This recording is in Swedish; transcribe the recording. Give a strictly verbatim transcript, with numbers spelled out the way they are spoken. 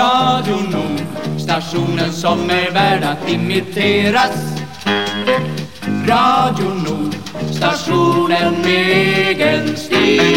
Radio Nord, stationen som är värd att imiteras. Radio Nord, stationen med egen stil.